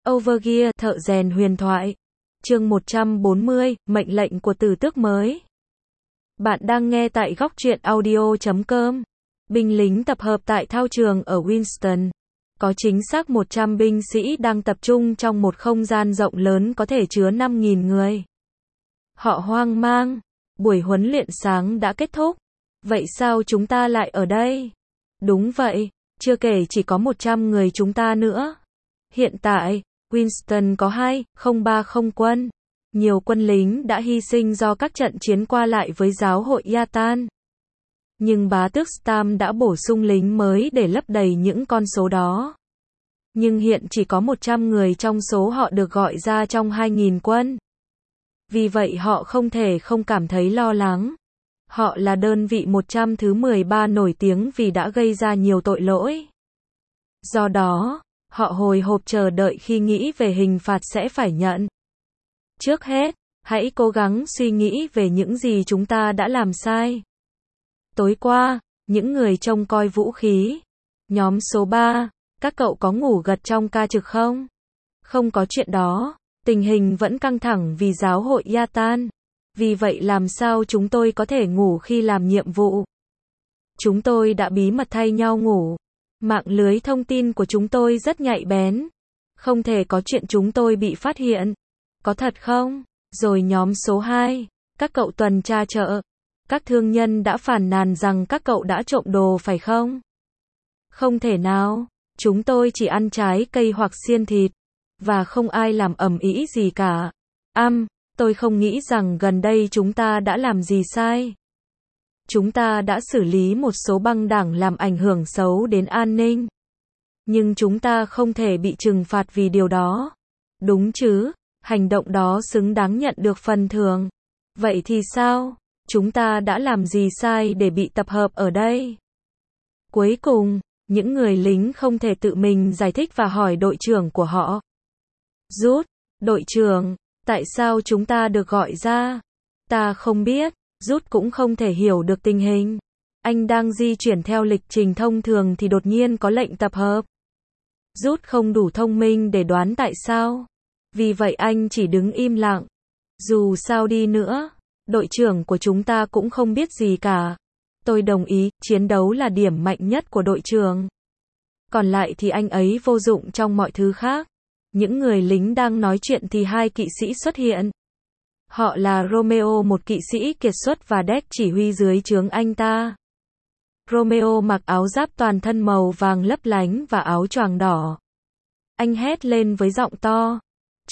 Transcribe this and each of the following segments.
Overgear, thợ rèn huyền thoại. Chương 140, mệnh lệnh của tử tước mới. Bạn đang nghe tại góc truyện audio.com. Binh lính tập hợp tại thao trường ở Winston. Có chính xác 100 binh sĩ đang tập trung trong một không gian rộng lớn có thể chứa 5.000 người. Họ hoang mang. Buổi huấn luyện sáng đã kết thúc. Vậy sao chúng ta lại ở đây? Đúng vậy, chưa kể chỉ có 100 người chúng ta nữa. Hiện tại, Winston có 2,030 quân. Nhiều quân lính đã hy sinh do các trận chiến qua lại với giáo hội Yatan. Nhưng bá tước Stam đã bổ sung lính mới để lấp đầy những con số đó. Nhưng hiện chỉ có 100 người trong số họ được gọi ra trong 2.000 quân. Vì vậy họ không thể không cảm thấy lo lắng. Họ là đơn vị 100 thứ 13 nổi tiếng vì đã gây ra nhiều tội lỗi. Do đó, họ hồi hộp chờ đợi khi nghĩ về hình phạt sẽ phải nhận. Trước hết, hãy cố gắng suy nghĩ về những gì chúng ta đã làm sai. Tối qua, những người trông coi vũ khí. Nhóm số 3, các cậu có ngủ gật trong ca trực không? Không có chuyện đó, tình hình vẫn căng thẳng vì giáo hội Yatan. Vì vậy làm sao chúng tôi có thể ngủ khi làm nhiệm vụ? Chúng tôi đã bí mật thay nhau ngủ. Mạng lưới thông tin của chúng tôi rất nhạy bén. Không thể có chuyện chúng tôi bị phát hiện. Có thật không? Rồi nhóm số 2, các cậu tuần tra chợ. Các thương nhân đã phàn nàn rằng các cậu đã trộm đồ phải không? Không thể nào, chúng tôi chỉ ăn trái cây hoặc xiên thịt. Và không ai làm ầm ĩ gì cả. Tôi không nghĩ rằng gần đây chúng ta đã làm gì sai. Chúng ta đã xử lý một số băng đảng làm ảnh hưởng xấu đến an ninh. Nhưng chúng ta không thể bị trừng phạt vì điều đó. Đúng chứ, hành động đó xứng đáng nhận được phần thưởng. Vậy thì sao? Chúng ta đã làm gì sai để bị tập hợp ở đây? Cuối cùng, những người lính không thể tự mình giải thích và hỏi đội trưởng của họ. Rút, đội trưởng, tại sao chúng ta được gọi ra? Ta không biết. Rút cũng không thể hiểu được tình hình. Anh đang di chuyển theo lịch trình thông thường thì đột nhiên có lệnh tập hợp. Rút không đủ thông minh để đoán tại sao. Vì vậy anh chỉ đứng im lặng. Dù sao đi nữa, đội trưởng của chúng ta cũng không biết gì cả. Tôi đồng ý, chiến đấu là điểm mạnh nhất của đội trưởng. Còn lại thì anh ấy vô dụng trong mọi thứ khác. Những người lính đang nói chuyện thì hai kỵ sĩ xuất hiện. Họ là Romeo, một kỵ sĩ kiệt xuất, và Deck, chỉ huy dưới trướng anh ta. Romeo mặc áo giáp toàn thân màu vàng lấp lánh và áo choàng đỏ. Anh hét lên với giọng to.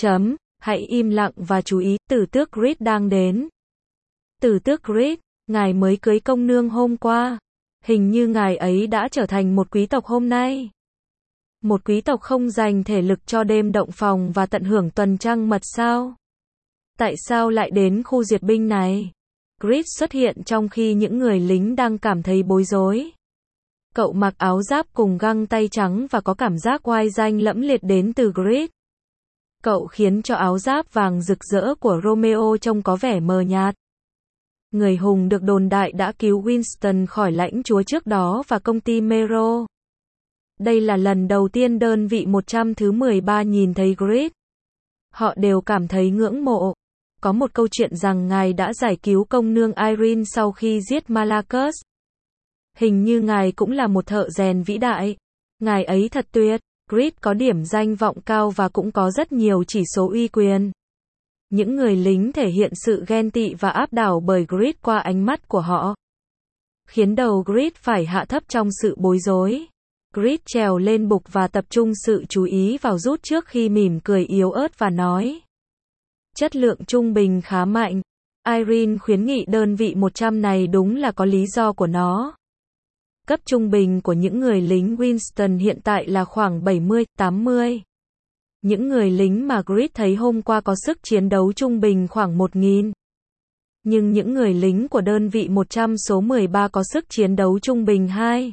Hãy im lặng và chú ý, tử tước Grid đang đến. Tử tước Grid, ngài mới cưới công nương hôm qua. Hình như ngài ấy đã trở thành một quý tộc hôm nay. Một quý tộc không dành thể lực cho đêm động phòng và tận hưởng tuần trăng mật sao? Tại sao lại đến khu duyệt binh này? Grid xuất hiện trong khi những người lính đang cảm thấy bối rối. Cậu mặc áo giáp cùng găng tay trắng và có cảm giác oai danh lẫm liệt đến từ Grid. Cậu khiến cho áo giáp vàng rực rỡ của Romeo trông có vẻ mờ nhạt. Người hùng được đồn đại đã cứu Winston khỏi lãnh chúa trước đó và công ty Mero. Đây là lần đầu tiên đơn vị 100 thứ 13 nhìn thấy Grid. Họ đều cảm thấy ngưỡng mộ. Có một câu chuyện rằng ngài đã giải cứu công nương Irene sau khi giết Malachus. Hình như ngài cũng là một thợ rèn vĩ đại. Ngài ấy thật tuyệt. Grid có điểm danh vọng cao và cũng có rất nhiều chỉ số uy quyền. Những người lính thể hiện sự ghen tị và áp đảo bởi Grid qua ánh mắt của họ. Khiến đầu Grid phải hạ thấp trong sự bối rối. Grid trèo lên bục và tập trung sự chú ý vào Rút trước khi mỉm cười yếu ớt và nói. Chất lượng trung bình khá mạnh. Irene khuyến nghị đơn vị 100 này đúng là có lý do của nó. Cấp trung bình của những người lính Winston hiện tại là khoảng 70-80. Những người lính mà Grid thấy hôm qua có sức chiến đấu trung bình khoảng 1.000. Nhưng những người lính của đơn vị 100 số 13 có sức chiến đấu trung bình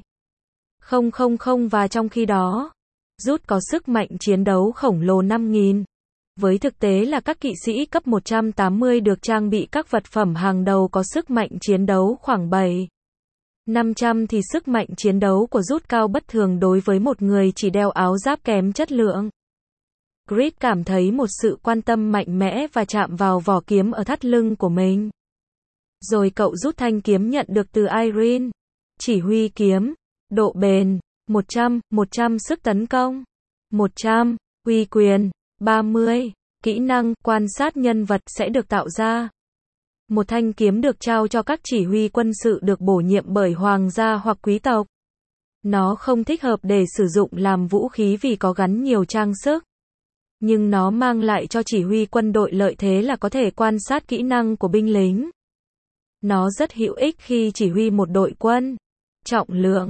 2.000 và trong khi đó, Rút có sức mạnh chiến đấu khổng lồ 5.000. Với thực tế là các kỵ sĩ cấp 180 được trang bị các vật phẩm hàng đầu có sức mạnh chiến đấu khoảng 7.500 thì sức mạnh chiến đấu của Rút cao bất thường đối với một người chỉ đeo áo giáp kém chất lượng. Grid cảm thấy một sự quan tâm mạnh mẽ và chạm vào vỏ kiếm ở thắt lưng của mình. Rồi cậu rút thanh kiếm nhận được từ Irene. Chỉ huy kiếm. Độ bền. 100, 100 sức tấn công. 100, uy quyền. 30, kỹ năng, quan sát nhân vật sẽ được tạo ra. Một thanh kiếm được trao cho các chỉ huy quân sự được bổ nhiệm bởi hoàng gia hoặc quý tộc. Nó không thích hợp để sử dụng làm vũ khí vì có gắn nhiều trang sức. Nhưng nó mang lại cho chỉ huy quân đội lợi thế là có thể quan sát kỹ năng của binh lính. Nó rất hữu ích khi chỉ huy một đội quân. Trọng lượng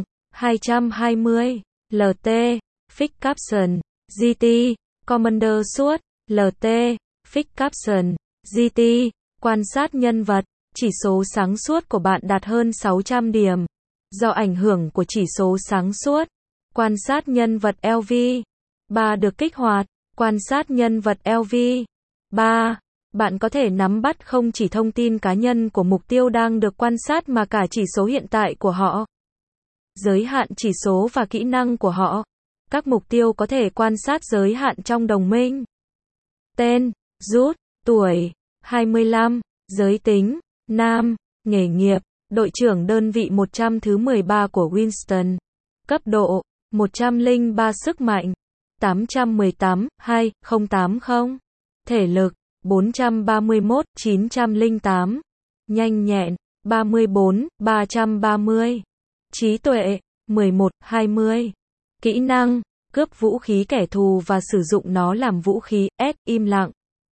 220 LT, Fix Caption, GT, Commander suốt, LT, Fix Caption, GT, quan sát nhân vật, chỉ số sáng suốt của bạn đạt hơn 600 điểm. Do ảnh hưởng của chỉ số sáng suốt, quan sát nhân vật LV 3 được kích hoạt, quan sát nhân vật LV 3. Bạn có thể nắm bắt không chỉ thông tin cá nhân của mục tiêu đang được quan sát mà cả chỉ số hiện tại của họ. Giới hạn chỉ số và kỹ năng của họ. Các mục tiêu có thể quan sát giới hạn trong đồng minh. Tên, rút, tuổi, 25, giới tính, nam, nghề nghiệp, đội trưởng đơn vị 100 thứ 13 của Winston. Cấp độ, 103 sức mạnh, 818, 2080. Thể lực, 431, 908. Nhanh nhẹn, 34, 330. Trí tuệ, 11, 20. Kỹ năng, cướp vũ khí kẻ thù và sử dụng nó làm vũ khí, im lặng.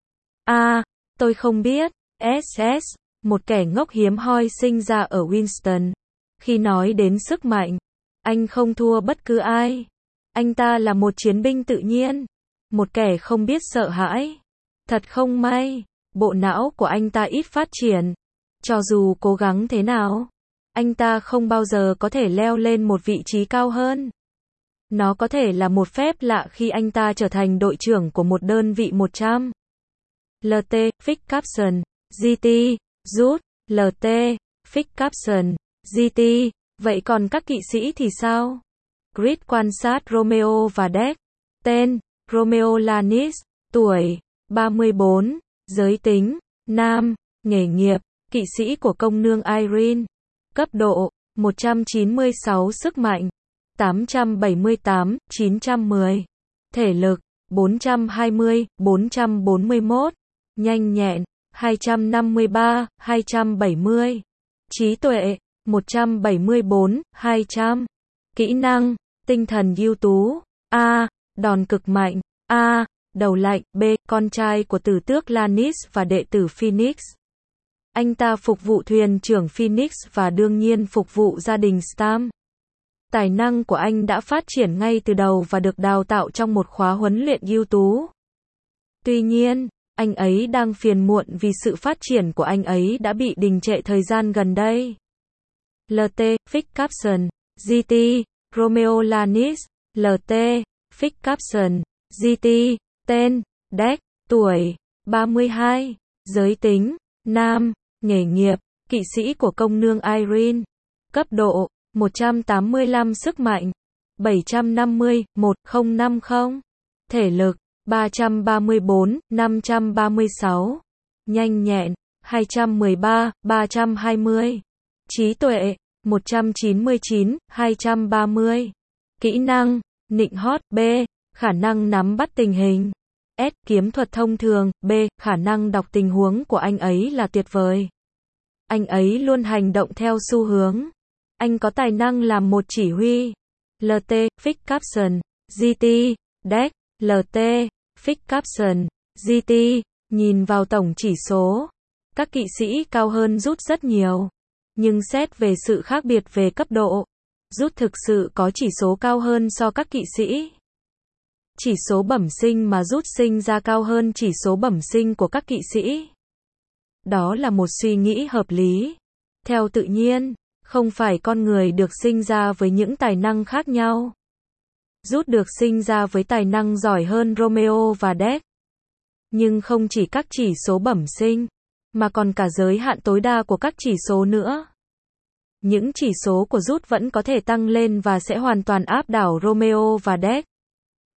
Tôi không biết, SS, một kẻ ngốc hiếm hoi sinh ra ở Winston. Khi nói đến sức mạnh, anh không thua bất cứ ai. Anh ta là một chiến binh tự nhiên, một kẻ không biết sợ hãi. Thật không may, bộ não của anh ta ít phát triển. Cho dù cố gắng thế nào, anh ta không bao giờ có thể leo lên một vị trí cao hơn. Nó có thể là một phép lạ khi anh ta trở thành đội trưởng của một đơn vị 100. LT, Fix Caption, GT, rút, LT, Fix Caption, GT, vậy còn các kỵ sĩ thì sao? Grid quan sát Romeo và Deck. Tên, Romeo Lannis, tuổi, 34, giới tính, nam, nghề nghiệp, kỵ sĩ của công nương Irene. Cấp độ, 196 sức mạnh, 878, 910. Thể lực, 420, 441. Nhanh nhẹn, 253, 270. Trí tuệ, 174, 200. Kỹ năng, tinh thần ưu tú. A. Đòn cực mạnh. A. Đầu lạnh. B. Con trai của tử tước Lannis và đệ tử Phoenix. Anh ta phục vụ thuyền trưởng Phoenix và đương nhiên phục vụ gia đình Stark. Tài năng của anh đã phát triển ngay từ đầu và được đào tạo trong một khóa huấn luyện ưu tú. Tuy nhiên, anh ấy đang phiền muộn vì sự phát triển của anh ấy đã bị đình trệ thời gian gần đây. LT, Fix Caption, GT, Romeo Lannis, LT, Fix Caption, GT, tên, Deck, tuổi, 32, giới tính, nam, nghề nghiệp, kỵ sĩ của công nương Irene. Cấp độ, 185 sức mạnh, 750, 1050. Thể lực, 334, 536. Nhanh nhẹn, 213, 320. Trí tuệ, 199, 230. Kỹ năng, nịnh hót. B. Khả năng nắm bắt tình hình. S. Kiếm thuật thông thường. B. Khả năng đọc tình huống của anh ấy là tuyệt vời. Anh ấy luôn hành động theo xu hướng. Anh có tài năng làm một chỉ huy. LT, Fix Caption, GT, Deck, LT, Fix Caption, GT, nhìn vào tổng chỉ số. Các kỵ sĩ cao hơn rút rất nhiều. Nhưng xét về sự khác biệt về cấp độ, rút thực sự có chỉ số cao hơn so các kỵ sĩ. Chỉ số bẩm sinh mà rút sinh ra cao hơn chỉ số bẩm sinh của các kỵ sĩ. Đó là một suy nghĩ hợp lý. Theo tự nhiên, không phải con người được sinh ra với những tài năng khác nhau. Rút được sinh ra với tài năng giỏi hơn Romeo và Deck. Nhưng không chỉ các chỉ số bẩm sinh, mà còn cả giới hạn tối đa của các chỉ số nữa. Những chỉ số của rút vẫn có thể tăng lên và sẽ hoàn toàn áp đảo Romeo và Deck.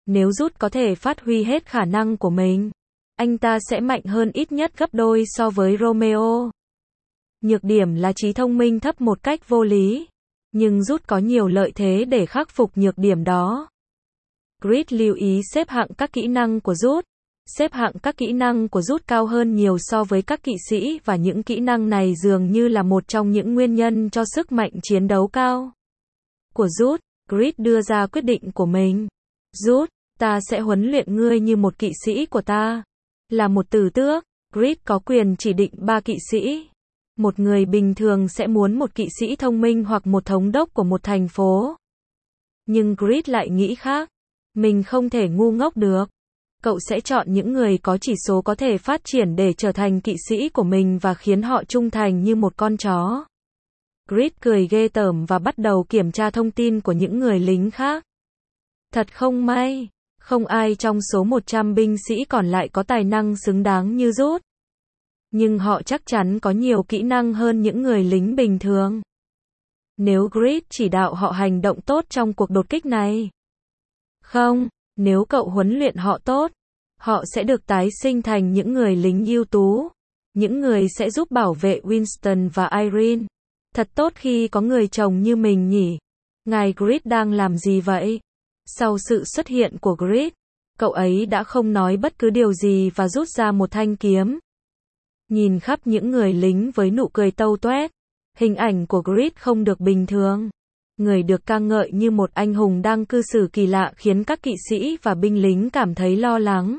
Nếu Rút có thể phát huy hết khả năng của mình, anh ta sẽ mạnh hơn ít nhất gấp đôi so với Romeo. Nhược điểm là trí thông minh thấp một cách vô lý, nhưng Rút có nhiều lợi thế để khắc phục nhược điểm đó. Grid lưu ý xếp hạng các kỹ năng của Rút. Xếp hạng các kỹ năng của Rút cao hơn nhiều so với các kỵ sĩ và những kỹ năng này dường như là một trong những nguyên nhân cho sức mạnh chiến đấu cao của Rút. Grid đưa ra quyết định của mình. Rút, ta sẽ huấn luyện ngươi như một kỵ sĩ của ta. Là một tử tước, Grid có quyền chỉ định 3 kỵ sĩ. Một người bình thường sẽ muốn một kỵ sĩ thông minh hoặc một thống đốc của một thành phố. Nhưng Grid lại nghĩ khác. Mình không thể ngu ngốc được. Cậu sẽ chọn những người có chỉ số có thể phát triển để trở thành kỵ sĩ của mình và khiến họ trung thành như một con chó. Grid cười ghê tởm và bắt đầu kiểm tra thông tin của những người lính khác. Thật không may, không ai trong số 100 binh sĩ còn lại có tài năng xứng đáng như Rút. Nhưng họ chắc chắn có nhiều kỹ năng hơn những người lính bình thường. Nếu Grid chỉ đạo họ hành động tốt trong cuộc đột kích này. Không, nếu cậu huấn luyện họ tốt, họ sẽ được tái sinh thành những người lính ưu tú. Những người sẽ giúp bảo vệ Winston và Irene. Thật tốt khi có người chồng như mình nhỉ. Ngài Grid đang làm gì vậy? Sau sự xuất hiện của Grid, cậu ấy đã không nói bất cứ điều gì và rút ra một thanh kiếm. Nhìn khắp những người lính với nụ cười tâu toét. Hình ảnh của Grid không được bình thường. Người được ca ngợi như một anh hùng đang cư xử kỳ lạ khiến các kỵ sĩ và binh lính cảm thấy lo lắng.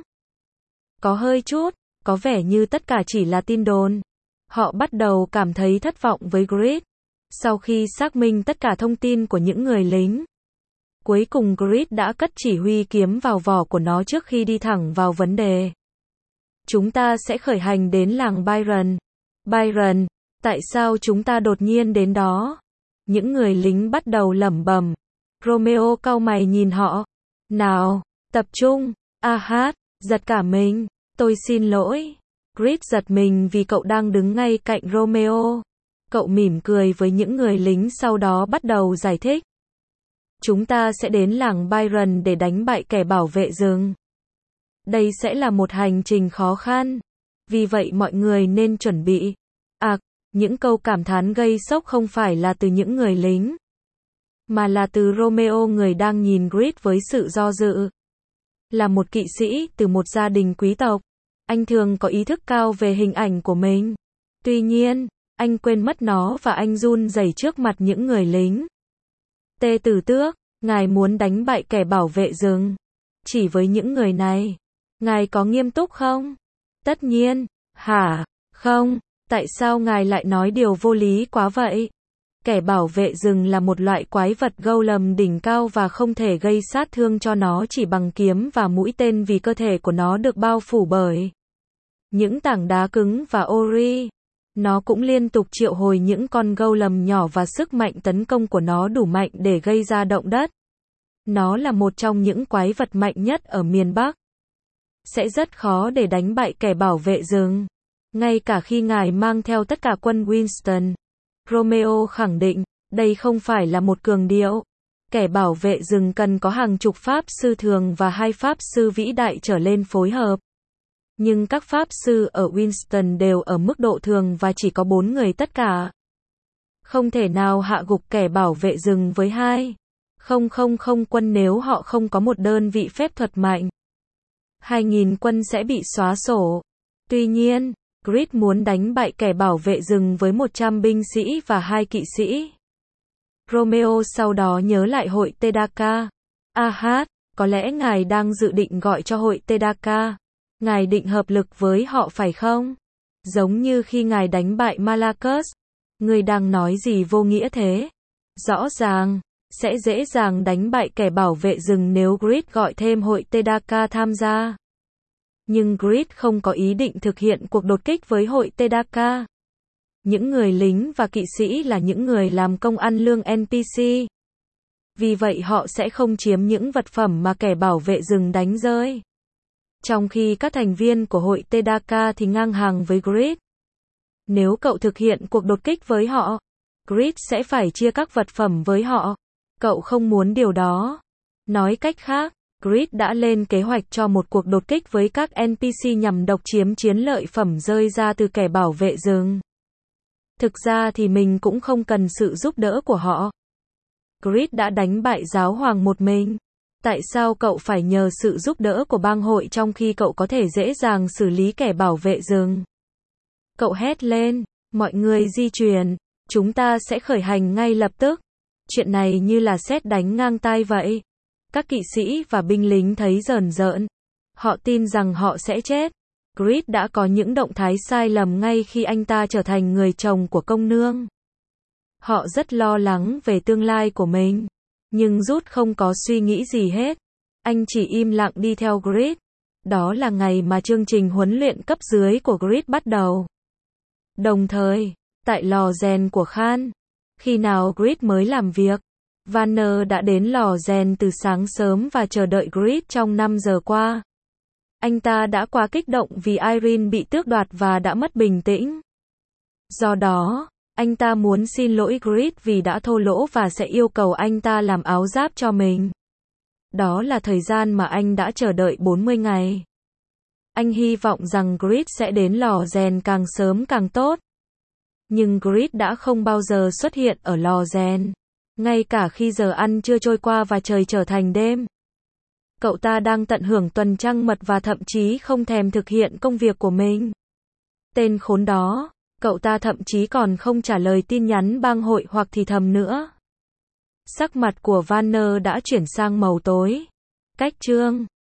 Có hơi chút, có vẻ như tất cả chỉ là tin đồn. Họ bắt đầu cảm thấy thất vọng với Grid. Sau khi xác minh tất cả thông tin của những người lính, cuối cùng Grid đã cất chỉ huy kiếm vào vỏ của nó trước khi đi thẳng vào vấn đề. Chúng ta sẽ khởi hành đến làng Byron. Byron, tại sao chúng ta đột nhiên đến đó? Những người lính bắt đầu lẩm bẩm. Romeo cau mày nhìn họ. Nào, tập trung. Giật cả mình. Tôi xin lỗi. Grid giật mình vì cậu đang đứng ngay cạnh Romeo. Cậu mỉm cười với những người lính sau đó bắt đầu giải thích. Chúng ta sẽ đến làng Byron để đánh bại kẻ bảo vệ rừng. Đây sẽ là một hành trình khó khăn. Vì vậy mọi người nên chuẩn bị. Những câu cảm thán gây sốc không phải là từ những người lính, mà là từ Romeo, người đang nhìn Grid với sự do dự. Là một kỵ sĩ từ một gia đình quý tộc, anh thường có ý thức cao về hình ảnh của mình. Tuy nhiên, anh quên mất nó và anh run rẩy trước mặt những người lính. Tê Tử Tước, ngài muốn đánh bại kẻ bảo vệ rừng. Chỉ với những người này, ngài có nghiêm túc không? Tất nhiên. Hả? Không. Tại sao ngài lại nói điều vô lý quá vậy? Kẻ bảo vệ rừng là một loại quái vật golem đỉnh cao và không thể gây sát thương cho nó chỉ bằng kiếm và mũi tên vì cơ thể của nó được bao phủ bởi những tảng đá cứng và ori. Nó cũng liên tục triệu hồi những con golem nhỏ và sức mạnh tấn công của nó đủ mạnh để gây ra động đất. Nó là một trong những quái vật mạnh nhất ở miền Bắc. Sẽ rất khó để đánh bại kẻ bảo vệ rừng. Ngay cả khi ngài mang theo tất cả quân Winston. Romeo khẳng định, đây không phải là một cường điệu. Kẻ bảo vệ rừng cần có hàng chục pháp sư thường và 2 pháp sư vĩ đại trở lên phối hợp. Nhưng các pháp sư ở Winston đều ở mức độ thường và chỉ có 4 người tất cả. Không thể nào hạ gục kẻ bảo vệ rừng với 2,000 quân nếu họ không có một đơn vị phép thuật mạnh. 2.000 quân sẽ bị xóa sổ. Tuy nhiên, Grid muốn đánh bại kẻ bảo vệ rừng với 100 binh sĩ và 2 kỵ sĩ. Romeo sau đó nhớ lại hội Tedaka. Có lẽ ngài đang dự định gọi cho hội Tedaka. Ngài định hợp lực với họ phải không? Giống như khi ngài đánh bại Malachus. Người đang nói gì vô nghĩa thế? Rõ ràng, sẽ dễ dàng đánh bại kẻ bảo vệ rừng nếu Grid gọi thêm hội Tedaka tham gia. Nhưng Grid không có ý định thực hiện cuộc đột kích với hội Tedaka. Những người lính và kỵ sĩ là những người làm công ăn lương NPC. Vì vậy họ sẽ không chiếm những vật phẩm mà kẻ bảo vệ rừng đánh rơi. Trong khi các thành viên của hội Tedaka thì ngang hàng với Grid. Nếu cậu thực hiện cuộc đột kích với họ, Grid sẽ phải chia các vật phẩm với họ. Cậu không muốn điều đó. Nói cách khác, Grid đã lên kế hoạch cho một cuộc đột kích với các NPC nhằm độc chiếm chiến lợi phẩm rơi ra từ kẻ bảo vệ rừng. Thực ra thì mình cũng không cần sự giúp đỡ của họ. Grid đã đánh bại giáo hoàng một mình. Tại sao cậu phải nhờ sự giúp đỡ của bang hội trong khi cậu có thể dễ dàng xử lý kẻ bảo vệ rừng? Cậu hét lên, mọi người di chuyển, chúng ta sẽ khởi hành ngay lập tức. Chuyện này như là sét đánh ngang tai vậy. Các kỵ sĩ và binh lính thấy rờn rợn. Họ tin rằng họ sẽ chết. Grid đã có những động thái sai lầm ngay khi anh ta trở thành người chồng của công nương. Họ rất lo lắng về tương lai của mình. Nhưng Rút không có suy nghĩ gì hết. Anh chỉ im lặng đi theo Grid. Đó là ngày mà chương trình huấn luyện cấp dưới của Grid bắt đầu. Đồng thời, tại lò rèn của Khan, khi nào Grid mới làm việc, Vanner đã đến lò rèn từ sáng sớm và chờ đợi Grid trong 5 giờ qua. Anh ta đã quá kích động vì Irene bị tước đoạt và đã mất bình tĩnh. Do đó, anh ta muốn xin lỗi Grid vì đã thô lỗ và sẽ yêu cầu anh ta làm áo giáp cho mình. Đó là thời gian mà anh đã chờ đợi 40 ngày. Anh hy vọng rằng Grid sẽ đến lò rèn càng sớm càng tốt. Nhưng Grid đã không bao giờ xuất hiện ở lò rèn. Ngay cả khi giờ ăn trưa trôi qua và trời trở thành đêm. Cậu ta đang tận hưởng tuần trăng mật và thậm chí không thèm thực hiện công việc của mình. Tên khốn đó, cậu ta thậm chí còn không trả lời tin nhắn bang hội hoặc thì thầm nữa. Sắc mặt của Vanner đã chuyển sang màu tối. Cách chương